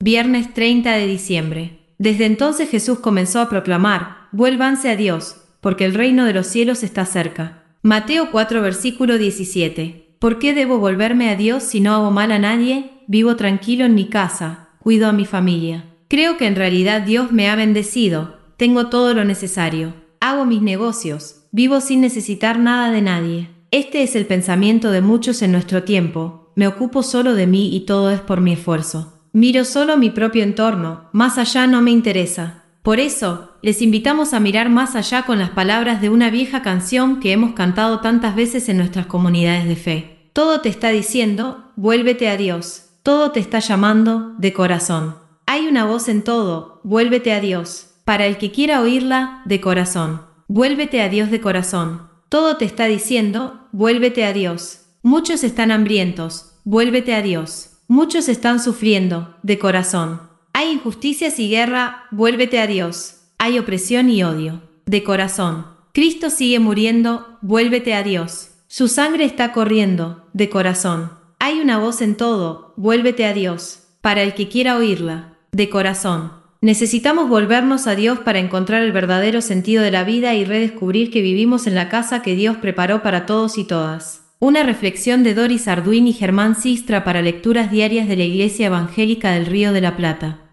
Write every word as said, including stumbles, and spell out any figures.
Viernes treinta de diciembre. Desde entonces Jesús comenzó a proclamar: vuélvanse a Dios, porque el reino de los cielos está cerca. Mateo cuatro versículo diecisiete. ¿Por qué debo volverme a Dios si no hago mal a nadie? Vivo tranquilo en mi casa, cuido a mi familia. Creo que en realidad Dios me ha bendecido, tengo todo lo necesario. Hago mis negocios, vivo sin necesitar nada de nadie. Este es el pensamiento de muchos en nuestro tiempo: me ocupo solo de mí y todo es por mi esfuerzo. Miro solo mi propio entorno, más allá no me interesa. Por eso, les invitamos a mirar más allá con las palabras de una vieja canción que hemos cantado tantas veces en nuestras comunidades de fe. Todo te está diciendo: vuélvete a Dios. Todo te está llamando, de corazón. Hay una voz en todo: vuélvete a Dios. Para el que quiera oírla, de corazón. Vuélvete a Dios de corazón. Todo te está diciendo: vuélvete a Dios. Muchos están hambrientos, vuélvete a Dios. Muchos están sufriendo, de corazón. Hay injusticias y guerra, vuélvete a Dios. Hay opresión y odio, de corazón. Cristo sigue muriendo, vuélvete a Dios. Su sangre está corriendo, de corazón. Hay una voz en todo, vuélvete a Dios. Para el que quiera oírla, de corazón. Necesitamos volvernos a Dios para encontrar el verdadero sentido de la vida y redescubrir que vivimos en la casa que Dios preparó para todos y todas. Una reflexión de Doris Arduin y Germán Sistra para lecturas diarias de la Iglesia Evangélica del Río de la Plata.